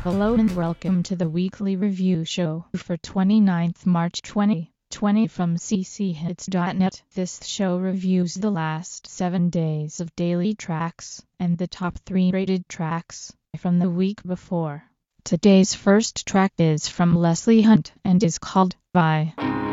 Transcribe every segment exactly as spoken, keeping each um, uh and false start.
Hello and welcome to the weekly review show for twenty-ninth March twenty twenty from c c hits dot net. This show reviews the last seven days of daily tracks and the top three rated tracks from the week before. Today's first track is from Leslie Hunt and is called Bye.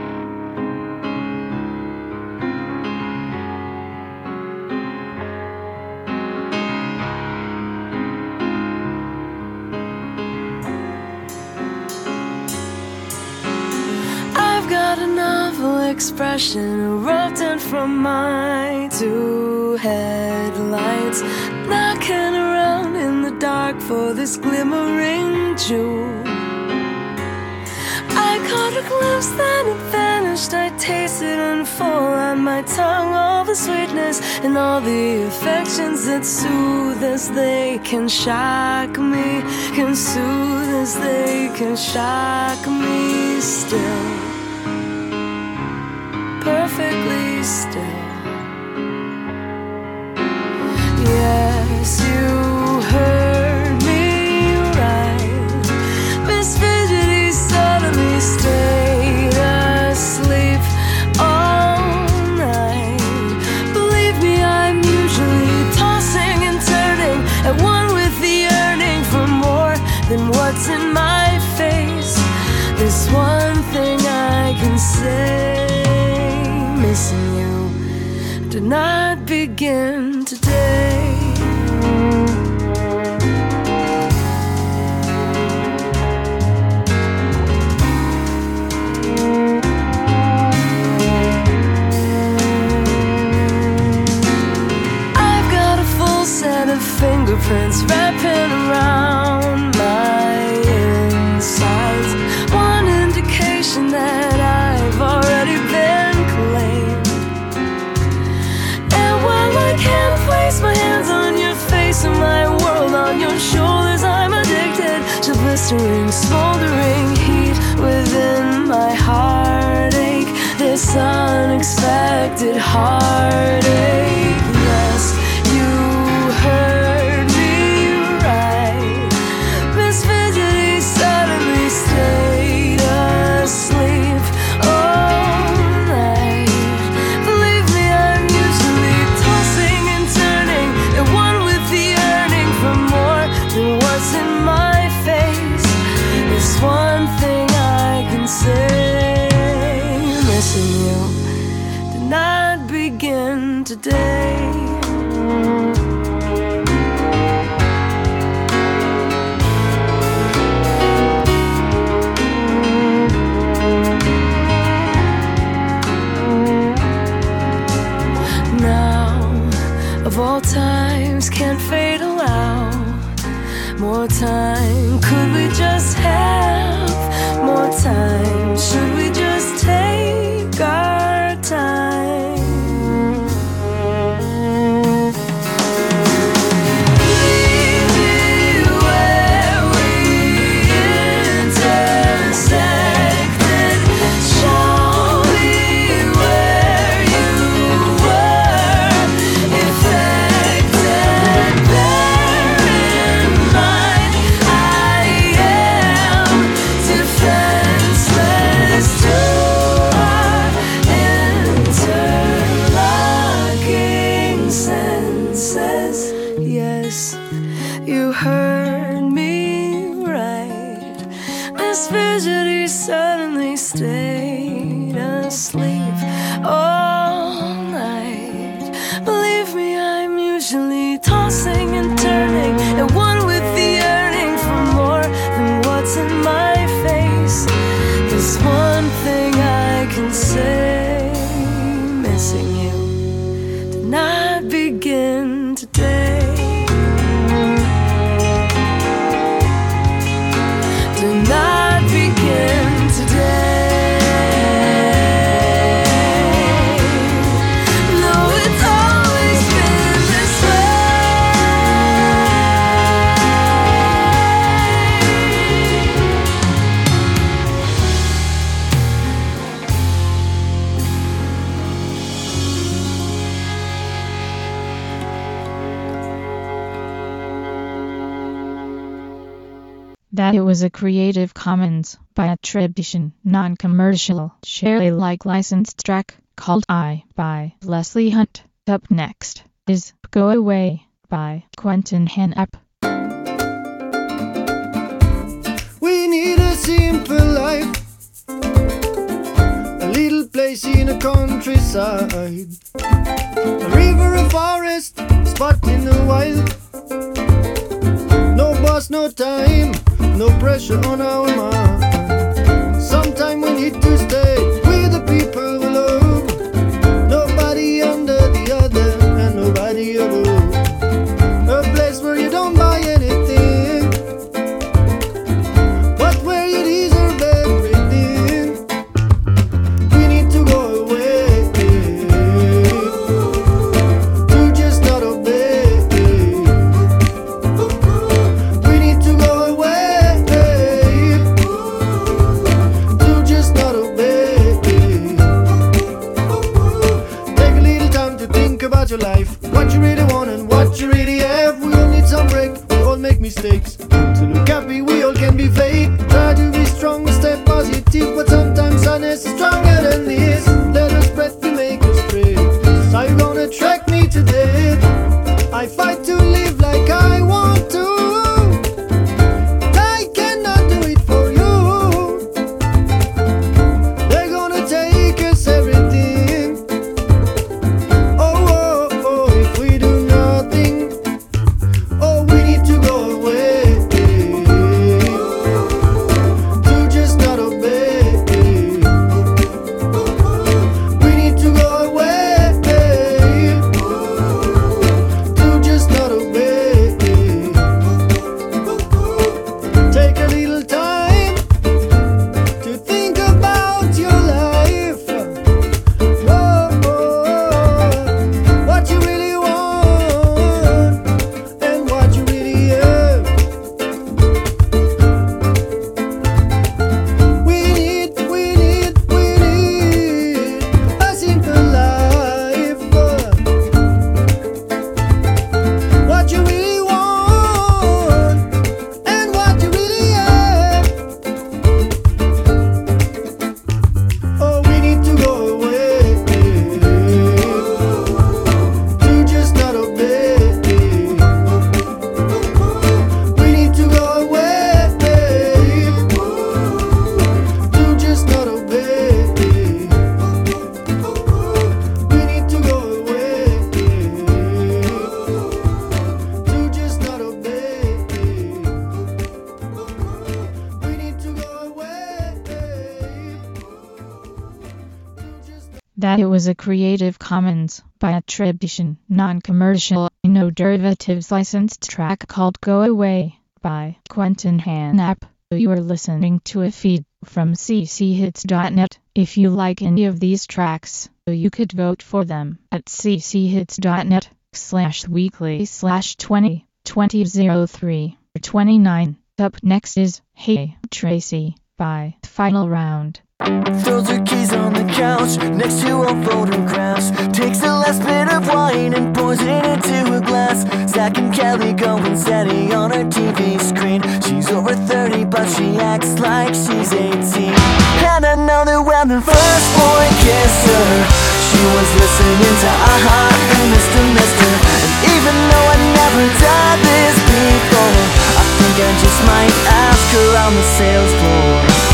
Expression erupting from my two headlights, knocking around in the dark for this glimmering jewel. I caught a glimpse, then it vanished. I tasted and full on my tongue all the sweetness and all the affections that soothe as they can shock me, can soothe as they can shock me still. Perfectly still. Yes, you heard me right. Miss Fidgety suddenly stayed asleep all night. Believe me, I'm usually tossing and turning, at one with the yearning for more than what's in my face. There's one thing I can say: missing you did not begin today. I've got a full set of fingerprints wrapping around my insides, one indication that I've already been claimed. And while I can't place my hands on your face and my world on your shoulders, I'm addicted to blistering, smoldering heat within my heartache, this unexpected heartache. Yes, you heard me right. Miss Fidgety suddenly stayed asleep all night. Believe me, I'm usually tossing and turning, at one with the yearning for more than what's in my face. There's one thing I can say: missing you did not begin today. Of all times can't fade allow more time. Could we just have more time? Should we just take our time? Leave me where we intersected. Show me where you were affected. Bear in mind, I am defenseless to our interlocking senses. Yes, you heard me right. Miss Fidgety suddenly stayed asleep all night. Believe me, I'm usually tossing and turning, at one with the yearning for more than what's in my face. There's one thing I can say: missing you did not begin today. Did not begin today. No, it's always been this way. That it was a Creative Commons by attribution, non-commercial, share Alike licensed track called I by Leslie Hunt. Up next is Go Away by Quentin Hennap. We need a simple life, a little place in the countryside, a river, a forest, a spot in the wild. No boss, no time, no pressure on our mind. Sometime we need to stay with the people we love. Nobody under the other and nobody above. A place where you don't buy anything, but where you deserve everything. We need to go away, to just not obey. We need to go away, to just not obey. Take a little time to think about your life, what you really want and what you really have. We all need some break, we all make mistakes. To look happy, we all can be fake. Try to be strong, stay positive, but sometimes sadness is stronger than this. Let us breath to make us pray. So how you gonna track me today? I fight to live like I want to. I cannot do it for you. They're gonna take us everything. Oh, oh, oh, if we do nothing. Oh, we need to go away, to just not obey. We need to go away, to just not obey. Take a little time to think about your life. Oh, oh, what you really want and what you really have. We need, we need, we need a simple life. What you really want and what you really have. Oh, we need to go away, to just not obey. We need to go away, to just not obey. We need to go away, to just not obey. We need to go away, to just That it was a Creative Commons by attribution, non-commercial, no derivatives licensed track called Go Away by Quentin Hennap. You are listening to a feed from c c hits dot net. If you like any of these tracks, you could vote for them at c c hits dot net slash weekly slash twenty twenty oh three or twenty-nine. Up next is Hey Tracy by Final Round. Throws her keys on the couch next to our photographs. Takes the last bit of wine and pours it into a glass. Zach and Kelly going steady on her T V screen. She's over thirty but she acts like she's eighteen. And I know that when the first boy kissed her, she was listening to A-ha and Mister Mister. And even though I never done this before, I think I just might ask her on the sales floor.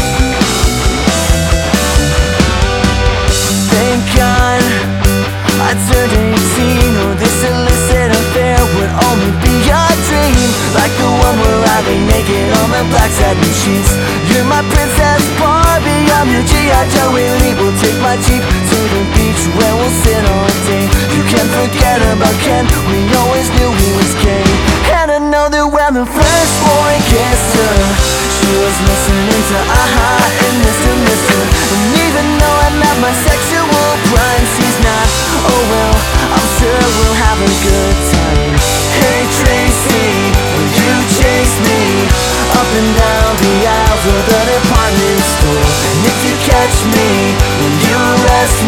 Thank God I turned eighteen, or this illicit affair would only be a dream, like the one where I lay naked on the black satin sheets. You're my Princess Barbie, I'm your G I Joe elite. We'll take my Jeep to the beach where we'll sit all day. You can't forget about Ken, we always knew he was gay. And I know that when the first boy kissed her, she was listening to A-ha and Mister Mister. And even though I'm at my sexual prime, she's not. Oh well, I'm sure we'll have a good time. Hey Tracy, will you chase me up and down the aisles of the department store? And if you catch me, will you arrest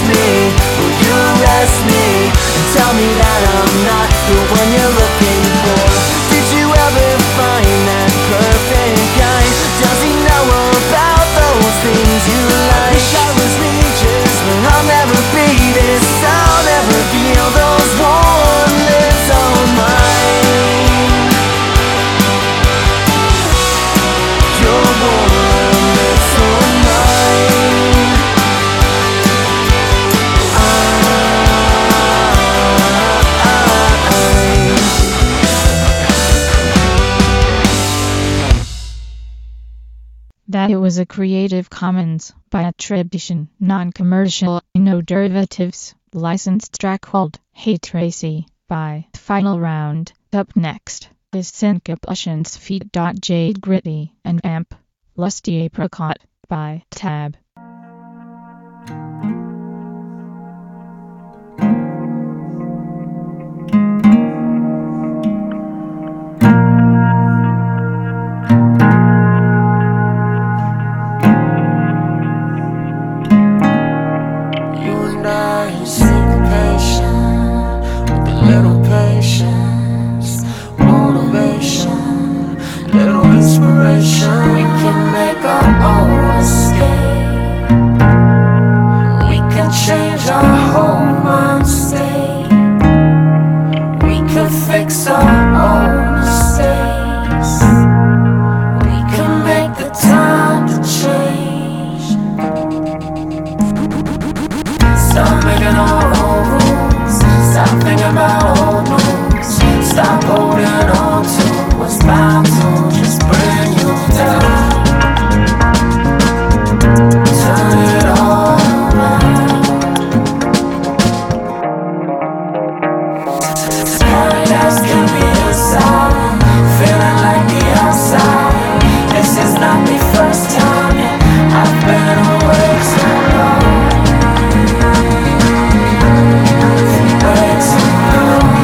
me? Will you rest me and tell me that I'm not the one you're looking for? Did you ever find that perfect guy? Does he know about those things you like? Wish I was Regis, but I'll never be this. I'll never feel those warm lips on mine. Your warm lips on mine. That it was a Creative Commons by attribution, non-commercial, no derivatives, licensed track called Hey Tracy by Final Round. Up next is Syncopations feat. Jade Gritty and Amp Lusty Apricot by Tab. We can make our own escape. We can change our whole mind state. We can fix our own mistakes. We can make the time to change. Stop making our own rules. Stop thinking about old news. Stop holding on to what's bound to just bring you down. Turn it all around. Paradise can be inside, feeling like the outside. This is not the first time that I've been away too long. Way too long.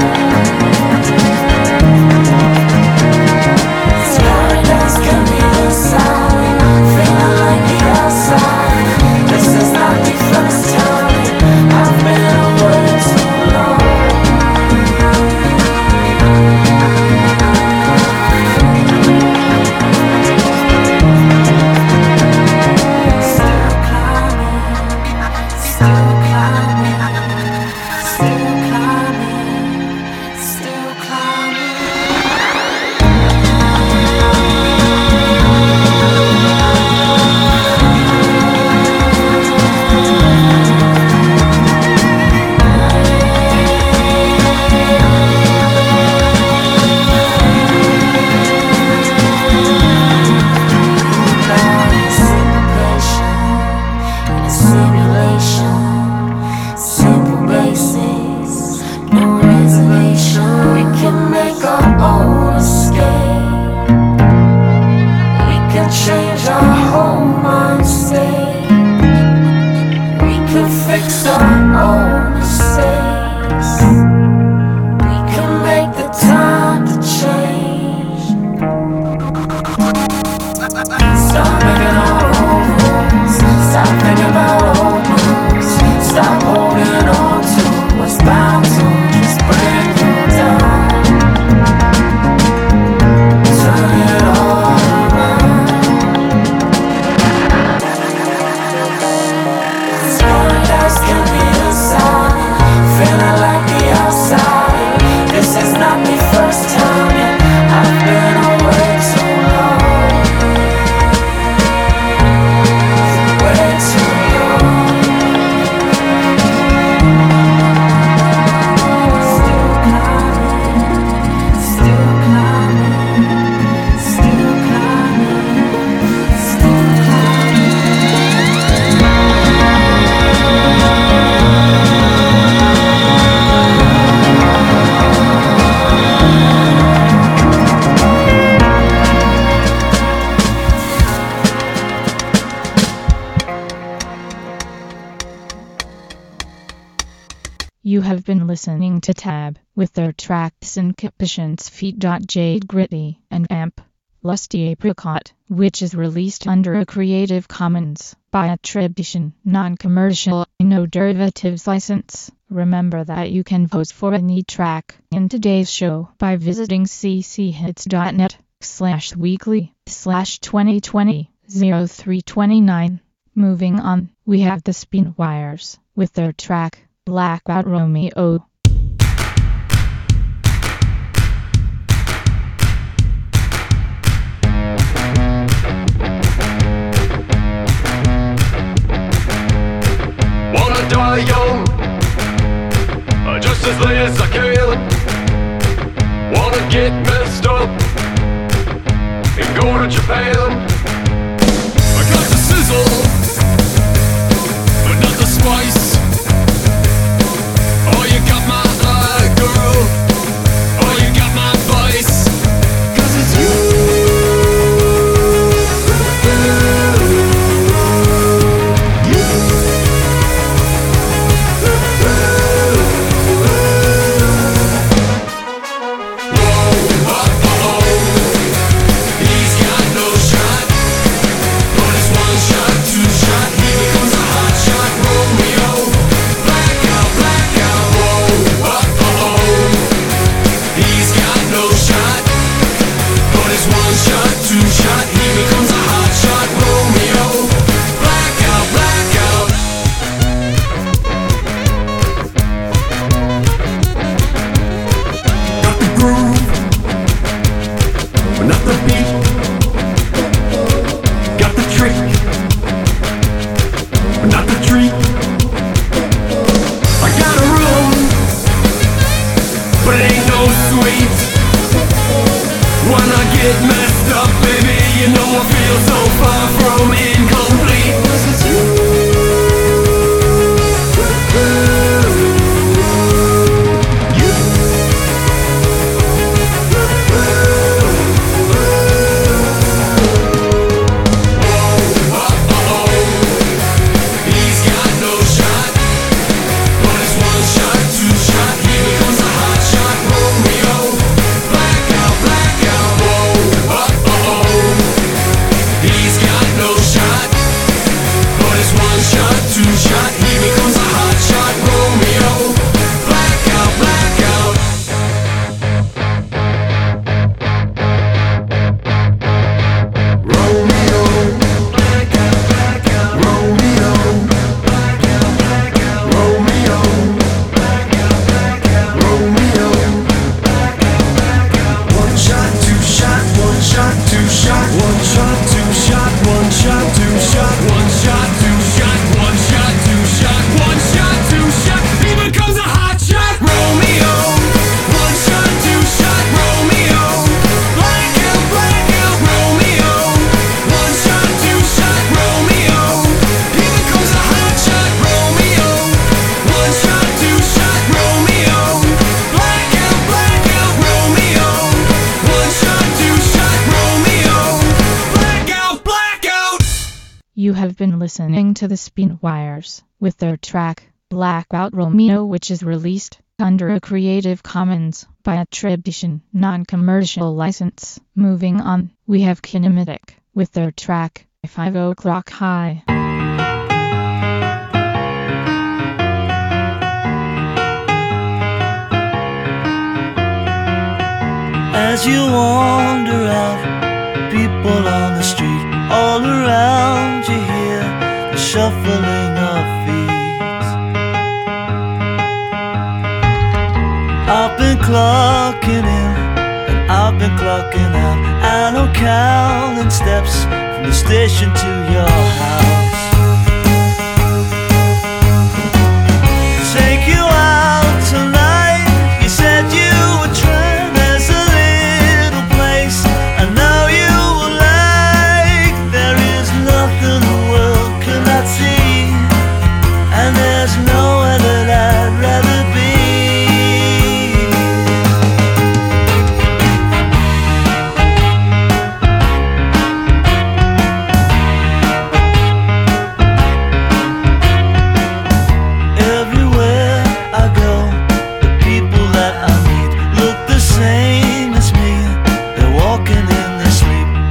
Paradise can be inside, feeling like the outside. This is not the first time I've been away too long. Still climbing, still climbing, still climbing, still climbing. Simple basics, no reservation. We can make our own escape. We can change our whole mind state. We can fix our own mistakes. We can make the time to change. Stop making our own rules. Stop thinking about old news. Stop holding on to what's bound to just bring you down. Turn it all around. Paradise can be inside, feeling like the outside. This is not the first time that I've been away too long. Way too long. Still climbing, still climbing, still climbing, still climbing. You have been listening to Tab with their track Syncopations feat. Jade Gritty and Amp Lusty Apricot, which is released under a Creative Commons by attribution, non-commercial, no derivatives license. Remember that you can vote for any track in today's show by visiting cchits.net slash weekly slash 2020 0329. Moving on, we have the Spinwires with their track Blackout Romeo. Wanna die young, uh, just as late as I can. Wanna get messed up and go to Japan. I got the sizzle, but not the spice. Oh, you got my eye, girl. Oh, you got my vice. 'Cause it's you. Listening to the Spinwires with their track Blackout Romeo, which is released under a Creative Commons by attribution, non-commercial license. Moving on, we have Kinematic with their track Five O'Clock High. As you wander out, people on the street all around you hear the shuffling of feet. I've been clocking in and I've been clocking out, and I'm counting steps from the station to your house. Take you out tonight, you said you would try. There's a little place I know you will like. There is nothing the world cannot see, and there's nowhere that I'd rather be. Everywhere I go, the people that I meet look the same as me. They're walking in their sleep,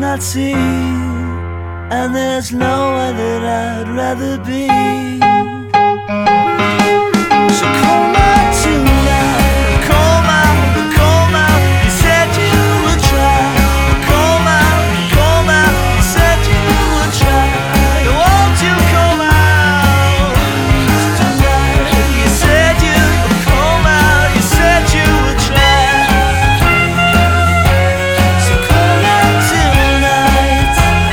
cannot see, and there's nowhere that I'd rather be. So call out tonight, call out, call out. You said you would try. Call out, call out. You said you would try. Won't you call out tonight? You said you would call out. You said you would try. So call out tonight.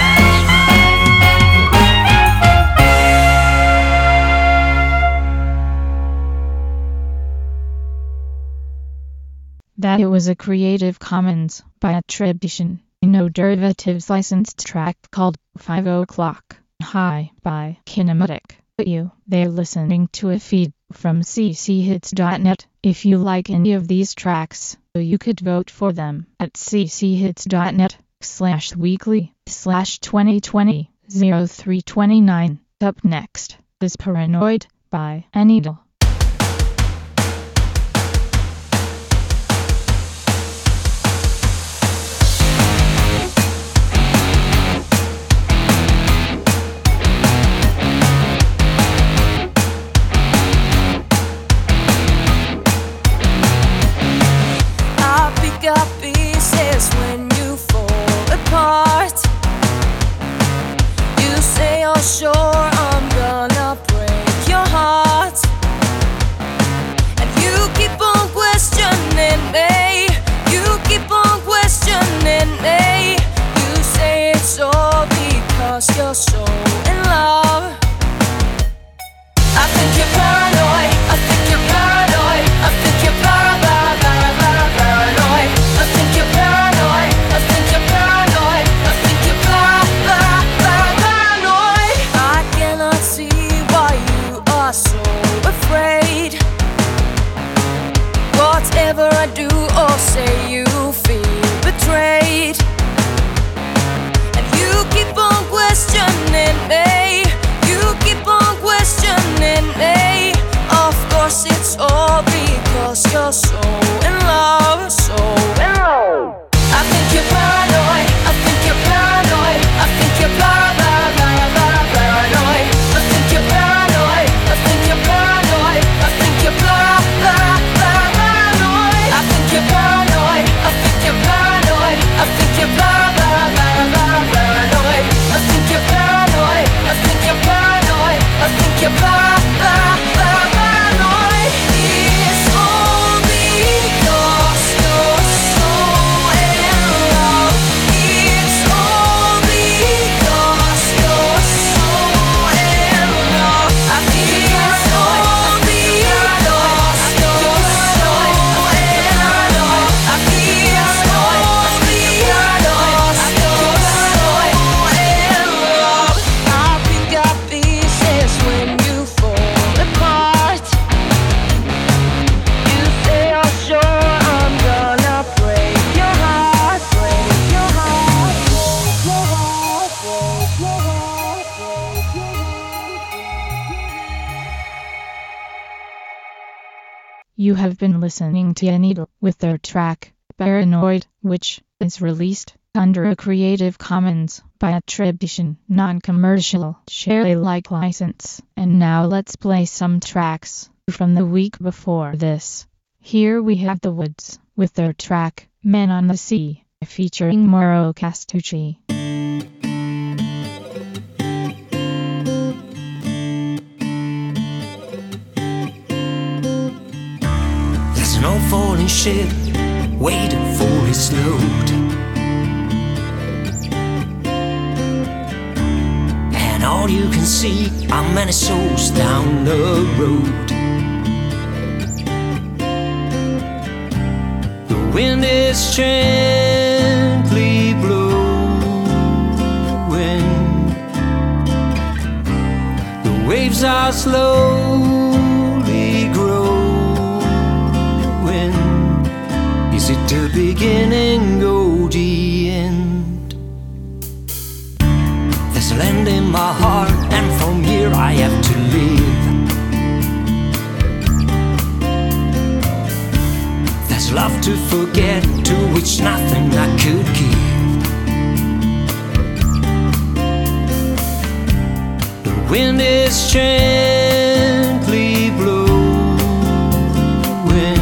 That it was a Creative Commons by attribution, no derivatives licensed track called Five O'Clock High by Kinematic. You, they're listening to a feed from c c hits dot net. If you like any of these tracks, you could vote for them at c c hits dot net slash weekly slash twenty twenty oh three twenty-nine. Up next is Paranoid by Anidal. I pick up pieces when you fall apart. You say you're sure I'm gonna break your heart, and you keep on questioning me. You keep on questioning me. You say it's all because you're so in love. I think you're paranoid. I think you're paranoid. I think you're para para para para paranoid. I think you're paranoid. I think you're paranoid. I think you're para para para paranoid. I cannot see why you are so afraid. Whatever I do or say, you feel betrayed, and you keep on questioning me. You keep on questioning me. Of course it's all because you're so in love, so in love. I think you're paranoid. I think you're paranoid. I think you're para para para para paranoid. I think you're paranoid. I think you're paranoid. I think you're para para para paranoid. I think you're paranoid. I think you're paranoid. I think you're para para para para paranoid. I think you're paranoid. I think you're paranoid. I think you're para para para paranoid. It's all because you're so in love. It's all because you're so in love. I think it's all because you're so in love. I think it's all because you're so in love. I pick up pieces when you fall apart. You say you're sure I'm gonna break your heart, break your heart, break your heart, break your heart, break your heart. You have been listening to Anidal with their track Paranoid, which is released under a Creative Commons by attribution, non-commercial, share Alike license. And now let's play some tracks from the week before this. Here we have The Woods with their track Men on the Sea, featuring Mauro Castucci. There's an old falling ship waiting for its load, and all you can see are many souls down the road. The wind is gently blowing, the waves are slowly growing. Is it the beginning or the end? There's land in my heart, and from here I have to live. There's love to forget, to which nothing I could give. wind is gently blowing,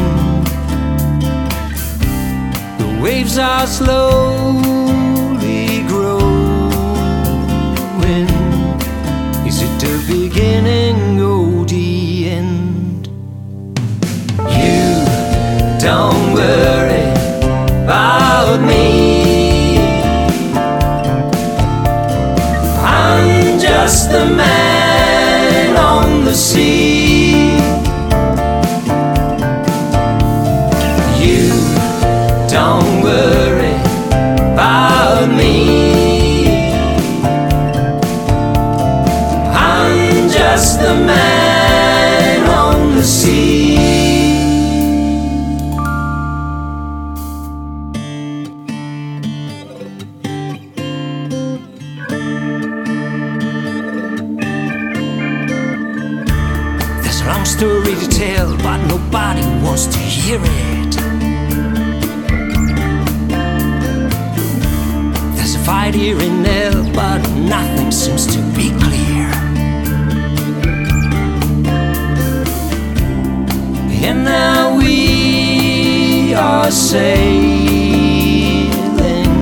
the waves are slowly growing. Is it the beginning or the end? You don't worry about me, I'm just the man on the sea. You don't worry about me, I'm just the man on the sea. Long story to tell, but nobody wants to hear it. There's a fight here and there, but nothing seems to be clear. And now we are sailing,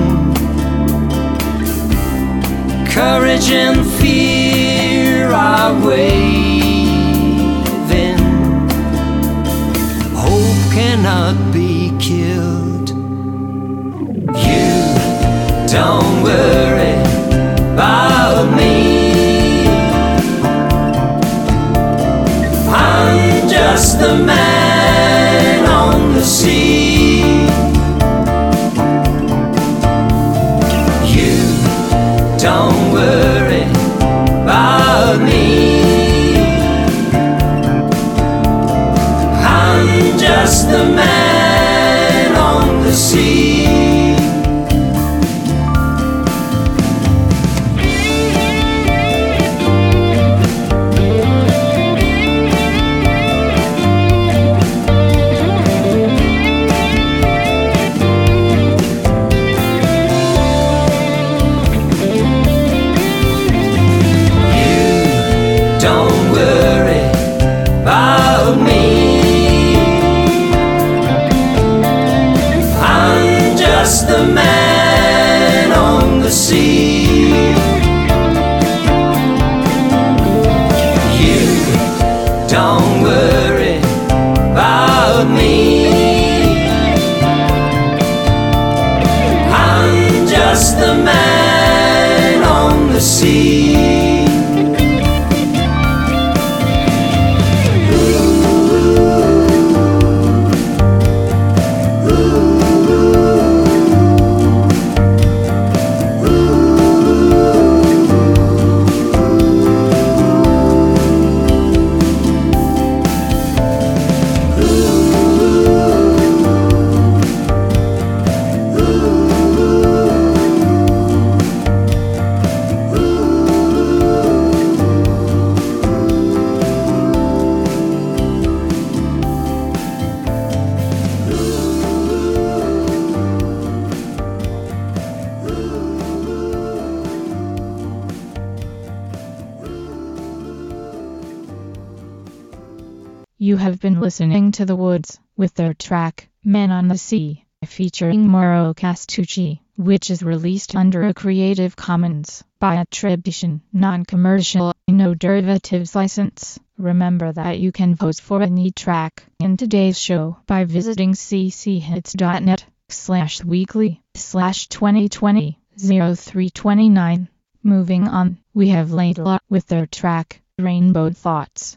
courage and fear are waving. Cannot be killed. You don't worry about me, I'm just the man on the sea. You don't worry about me, just the man on the sea. You don't worry about me, just the man on the sea. You don't worry about me, I'm just the man on the sea. You have been listening to The Woods with their track, Men on the Sea, featuring Mauro Castucci, which is released under a Creative Commons by attribution, non-commercial, no derivatives license. Remember that you can vote for any track in today's show by visiting cchits.net slash weekly slash 2020 0329. Moving on, we have Layla with their track, Rainbow Thoughts.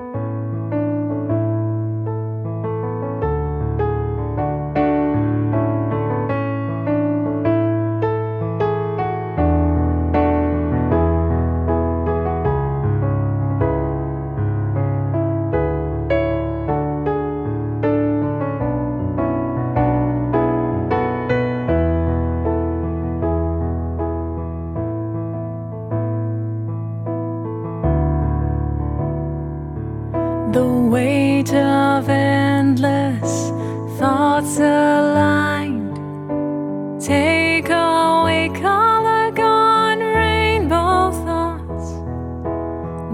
The weight of endless thoughts aligned. Take away color gone, rainbow thoughts.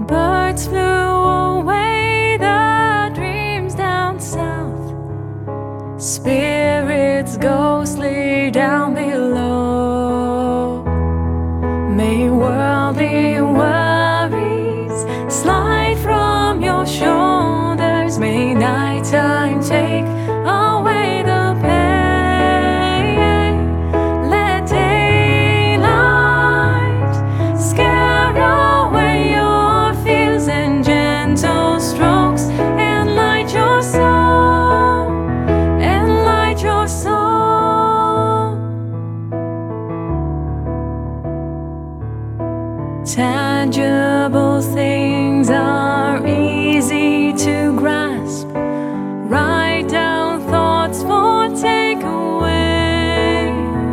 Tangible things are easy to grasp. Write down thoughts for takeaway.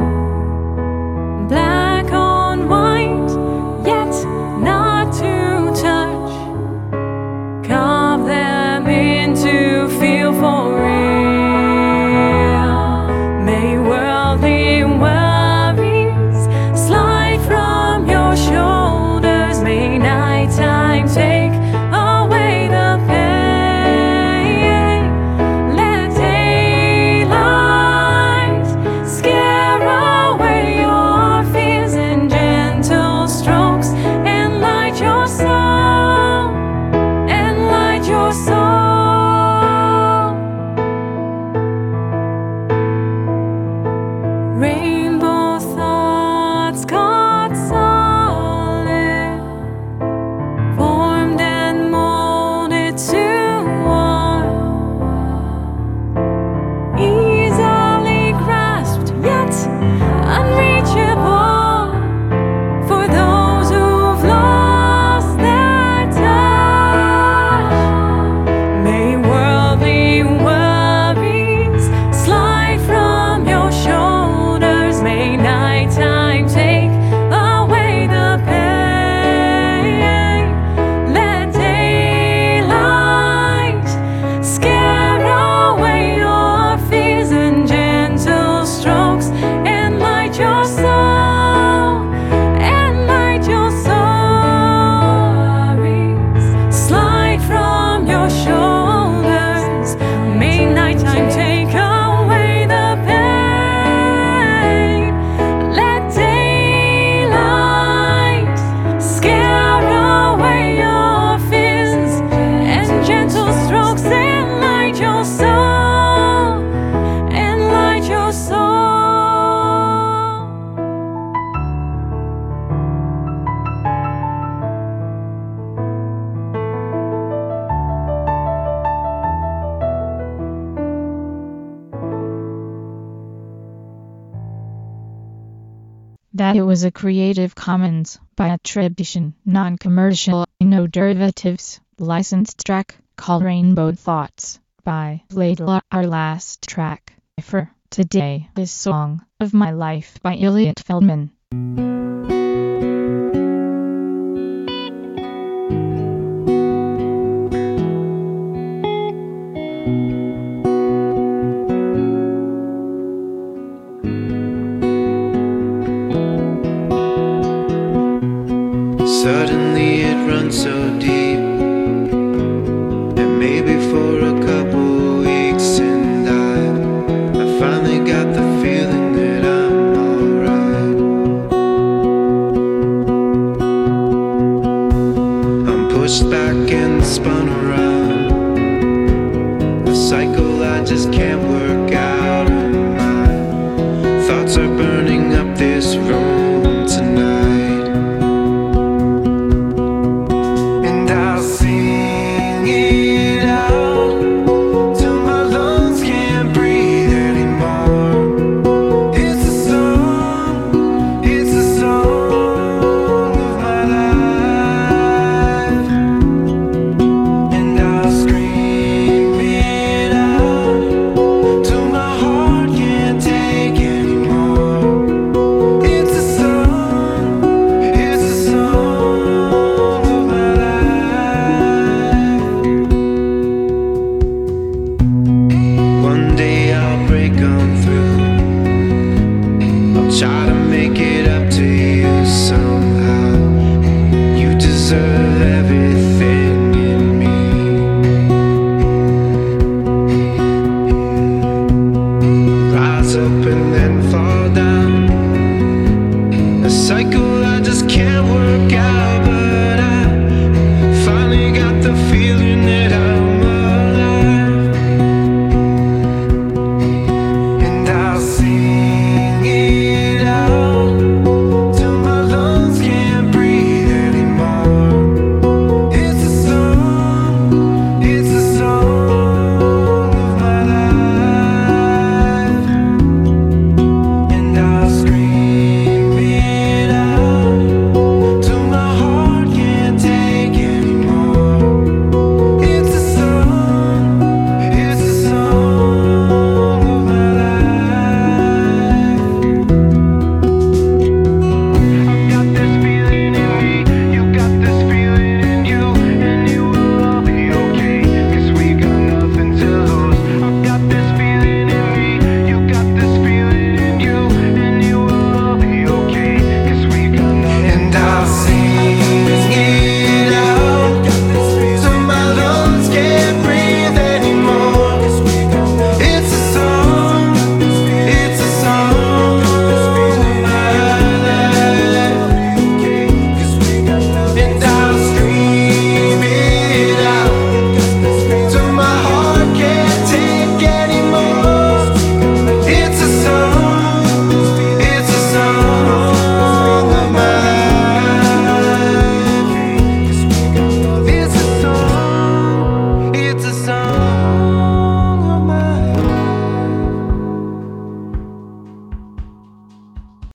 Black on white, yet not to touch. Carve them in to feel for real. May worldly worries slide from your shoulders. May nighttime take away the pain. Let daylight scare away your fears in gentle strokes. Enlight your soul, enlight your soul. Rainbow thoughts caught solid, formed and molded to one, easily grasped yet unreachable for those who've lost their touch. May worldly worries slide from your shoulders. May nighttime take away the pain. Let daylight scare away your fears in gentle strokes. Enlight your soul, enlight your soul. Slide from your shoulders. May nighttime take away the pain. Let daylight scare away your fears and gentle strokes. Enlight your soul, enlight your soul. That it was a Creative Commons by attribution, non-commercial, no derivatives, licensed track called Rainbow Thoughts by Laidlaw. Our last track for today is Song of My Life by Elliot Feldman. Suddenly it runs so deep, and maybe for a couple weeks, and I, I finally got the feeling that I'm alright. I'm pushed back and spun around, a cycle I just can't work out, and my thoughts are burning up this room tonight. And I'll sing it out till my lungs can't breathe anymore. It's a song, it's a song of my life.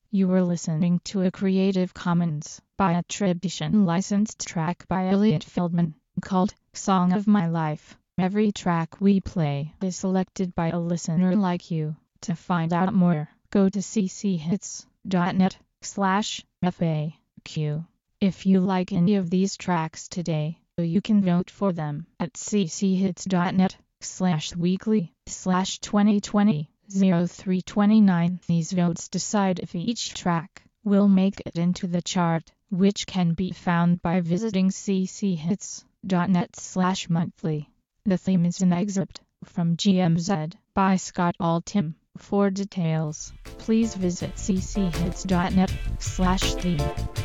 You were listening to a Creative Commons by attribution licensed track by Elliot Feldman called Song of My Life. Every track we play is selected by a listener like you. To find out more, go to cchits.net slash FAQ. If you like any of these tracks today, you can vote for them at cchits.net slash weekly slash 2020 0329. These votes decide if each track will make it into the chart, which can be found by visiting cchits.net slash monthly. The theme is an excerpt from G M Z by Scott Altham. For details, please visit cchits.net slash theme.